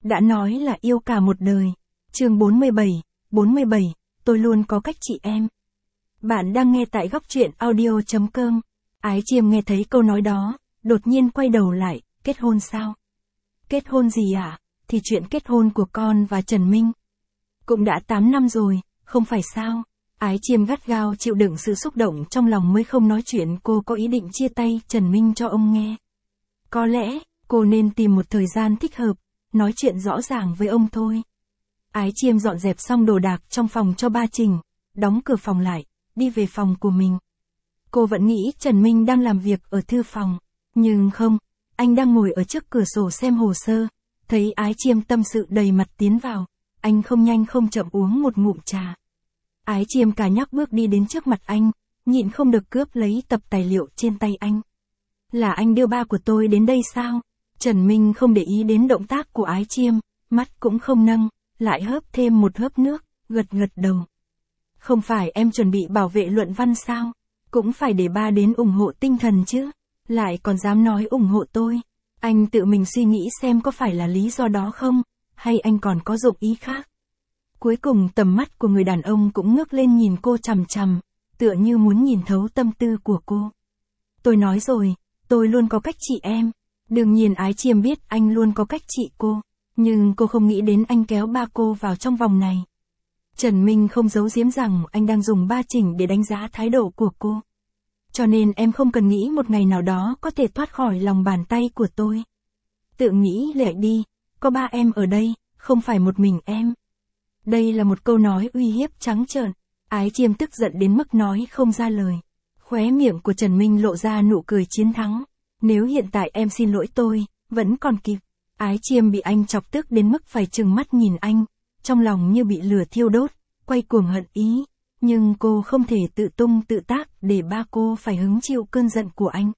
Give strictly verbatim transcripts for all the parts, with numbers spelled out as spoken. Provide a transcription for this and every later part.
đã nói là yêu cả một đời. Chương bốn mươi bảy, bốn mươi bảy, tôi luôn có cách chị em. Bạn đang nghe tại góc truyện audio chấm com. Ái Chiêm nghe thấy câu nói đó, đột nhiên quay đầu lại, kết hôn sao? Kết hôn gì ạ? À? Thì chuyện kết hôn của con và Trần Minh. Cũng đã tám năm rồi, không phải sao? Ái Chiêm gắt gao chịu đựng sự xúc động trong lòng mới không nói chuyện cô có ý định chia tay Trần Minh cho ông nghe. Có lẽ, cô nên tìm một thời gian thích hợp, nói chuyện rõ ràng với ông thôi. Ái Chiêm dọn dẹp xong đồ đạc trong phòng cho ba Trình, đóng cửa phòng lại, đi về phòng của mình. Cô vẫn nghĩ Trần Minh đang làm việc ở thư phòng, nhưng không, anh đang ngồi ở trước cửa sổ xem hồ sơ, thấy Ái Chiêm tâm sự đầy mặt tiến vào, anh không nhanh không chậm uống một ngụm trà. Ái Chiêm cả nhắc bước đi đến trước mặt anh, nhịn không được cướp lấy tập tài liệu trên tay anh. Là anh đưa ba của tôi đến đây sao? Trần Minh không để ý đến động tác của Ái Chiêm, mắt cũng không nâng, lại hớp thêm một hớp nước, gật gật đầu. Không phải em chuẩn bị bảo vệ luận văn sao? Cũng phải để ba đến ủng hộ tinh thần chứ, lại còn dám nói ủng hộ tôi. Anh tự mình suy nghĩ xem có phải là lý do đó không, hay anh còn có dụng ý khác. Cuối cùng tầm mắt của người đàn ông cũng ngước lên nhìn cô chằm chằm, tựa như muốn nhìn thấu tâm tư của cô. Tôi nói rồi, tôi luôn có cách trị em. Đương nhiên Ái Chiêm biết anh luôn có cách trị cô, nhưng cô không nghĩ đến anh kéo ba cô vào trong vòng này. Trần Minh không giấu giếm rằng anh đang dùng ba Trình để đánh giá thái độ của cô. Cho nên em không cần nghĩ một ngày nào đó có thể thoát khỏi lòng bàn tay của tôi. Tự nghĩ lại đi, có ba em ở đây, không phải một mình em. Đây là một câu nói uy hiếp trắng trợn. Ái Chiêm tức giận đến mức nói không ra lời. Khóe miệng của Trần Minh lộ ra nụ cười chiến thắng. Nếu hiện tại em xin lỗi tôi, vẫn còn kịp. Ái Chiêm bị anh chọc tức đến mức phải trừng mắt nhìn anh, trong lòng như bị lửa thiêu đốt, quay cuồng hận ý. Nhưng cô không thể tự tung tự tác để ba cô phải hứng chịu cơn giận của anh.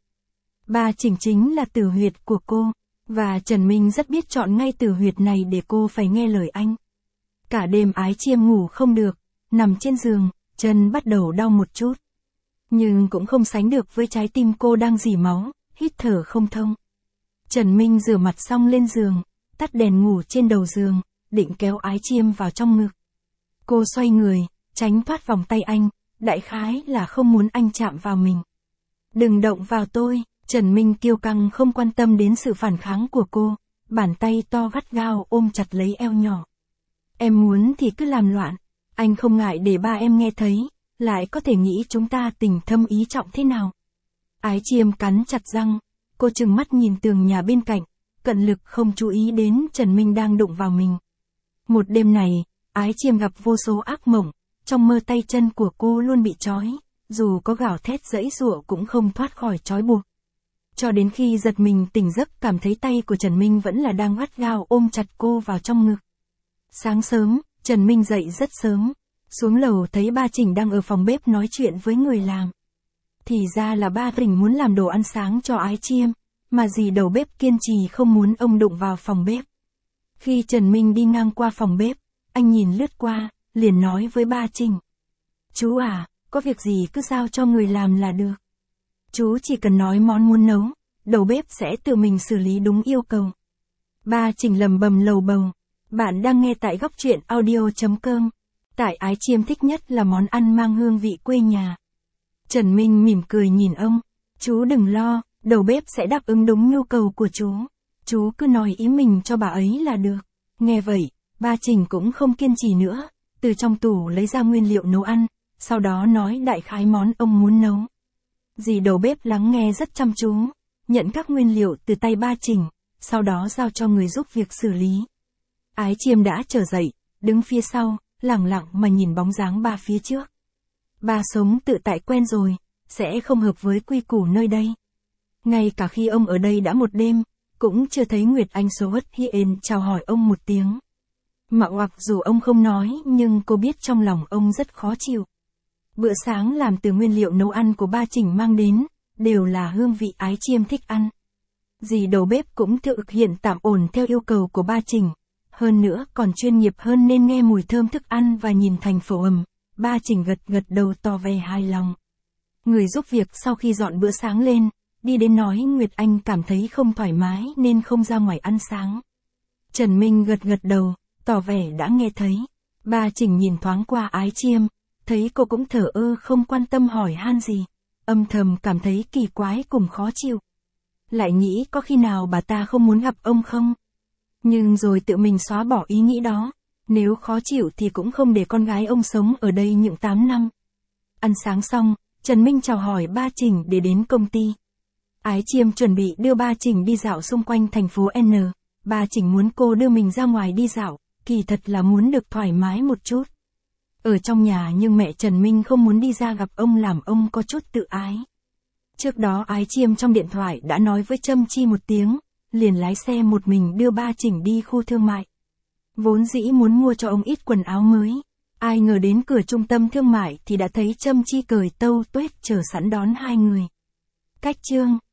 Ba Trình chính là tử huyệt của cô, và Trần Minh rất biết chọn ngay tử huyệt này để cô phải nghe lời anh. Cả đêm Ái Chiêm ngủ không được, nằm trên giường, chân bắt đầu đau một chút. Nhưng cũng không sánh được với trái tim cô đang rỉ máu, hít thở không thông. Trần Minh rửa mặt xong lên giường, tắt đèn ngủ trên đầu giường, định kéo Ái Chiêm vào trong ngực. Cô xoay người, tránh thoát vòng tay anh, đại khái là không muốn anh chạm vào mình. Đừng động vào tôi, Trần Minh kiêu căng không quan tâm đến sự phản kháng của cô, bàn tay to gắt gao ôm chặt lấy eo nhỏ. Em muốn thì cứ làm loạn, anh không ngại để ba em nghe thấy, lại có thể nghĩ chúng ta tình thâm ý trọng thế nào. Ái Chiêm cắn chặt răng, cô trừng mắt nhìn tường nhà bên cạnh, cận lực không chú ý đến Trần Minh đang đụng vào mình. Một đêm này, Ái Chiêm gặp vô số ác mộng, trong mơ tay chân của cô luôn bị trói, dù có gào thét giãy giụa cũng không thoát khỏi trói buộc. Cho đến khi giật mình tỉnh giấc cảm thấy tay của Trần Minh vẫn là đang gắt gao ôm chặt cô vào trong ngực. Sáng sớm, Trần Minh dậy rất sớm, xuống lầu thấy ba Trình đang ở phòng bếp nói chuyện với người làm. Thì ra là ba Trình muốn làm đồ ăn sáng cho Ái Chiêm, mà dì đầu bếp kiên trì không muốn ông đụng vào phòng bếp. Khi Trần Minh đi ngang qua phòng bếp, anh nhìn lướt qua, liền nói với ba Trình. Chú à, có việc gì cứ giao cho người làm là được. Chú chỉ cần nói món muốn nấu, đầu bếp sẽ tự mình xử lý đúng yêu cầu. Ba Trình lầm bầm lầu bầu. Bạn đang nghe tại góc truyện audio chấm com. Tại Ái Chiêm thích nhất là món ăn mang hương vị quê nhà. Trần Minh mỉm cười nhìn ông. Chú đừng lo, đầu bếp sẽ đáp ứng đúng nhu cầu của chú. Chú cứ nói ý mình cho bà ấy là được. Nghe vậy, ba Trình cũng không kiên trì nữa, từ trong tủ lấy ra nguyên liệu nấu ăn, sau đó nói đại khái món ông muốn nấu. Dì đầu bếp lắng nghe rất chăm chú, nhận các nguyên liệu từ tay ba Trình, sau đó giao cho người giúp việc xử lý. Ái Chiêm đã trở dậy, đứng phía sau, lẳng lặng mà nhìn bóng dáng ba phía trước. Ba sống tự tại quen rồi, sẽ không hợp với quy củ nơi đây. Ngay cả khi ông ở đây đã một đêm, cũng chưa thấy Nguyệt Anh số hất hiền chào hỏi ông một tiếng. Mà hoặc dù ông không nói nhưng cô biết trong lòng ông rất khó chịu. Bữa sáng làm từ nguyên liệu nấu ăn của ba Trình mang đến, đều là hương vị Ái Chiêm thích ăn. Dì đầu bếp cũng thực hiện tạm ổn theo yêu cầu của ba Trình. Hơn nữa còn chuyên nghiệp hơn nên nghe mùi thơm thức ăn và nhìn thành phổ ẩm, ba Trình gật gật đầu tỏ vẻ hài lòng. Người giúp việc sau khi dọn bữa sáng lên, đi đến nói Nguyệt Anh cảm thấy không thoải mái nên không ra ngoài ăn sáng. Trần Minh gật gật đầu, tỏ vẻ đã nghe thấy. Ba Trình nhìn thoáng qua Ái Chiêm, thấy cô cũng thở ơ không quan tâm hỏi han gì. Âm thầm cảm thấy kỳ quái cùng khó chịu. Lại nghĩ có khi nào bà ta không muốn gặp ông không? Nhưng rồi tự mình xóa bỏ ý nghĩ đó. Nếu khó chịu thì cũng không để con gái ông sống ở đây những tám năm. Ăn sáng xong, Trần Minh chào hỏi ba Trình để đến công ty. Ái Chiêm chuẩn bị đưa ba Trình đi dạo xung quanh thành phố N. Ba Trình muốn cô đưa mình ra ngoài đi dạo, kỳ thật là muốn được thoải mái một chút. Ở trong nhà nhưng mẹ Trần Minh không muốn đi ra gặp ông làm ông có chút tự ái. Trước đó Ái Chiêm trong điện thoại đã nói với Trâm Chi một tiếng, liền lái xe một mình đưa ba Trình đi khu thương mại. Vốn dĩ muốn mua cho ông ít quần áo mới. Ai ngờ đến cửa trung tâm thương mại thì đã thấy Trâm Chi cởi tâu tuét chờ sẵn đón hai người. Cách chương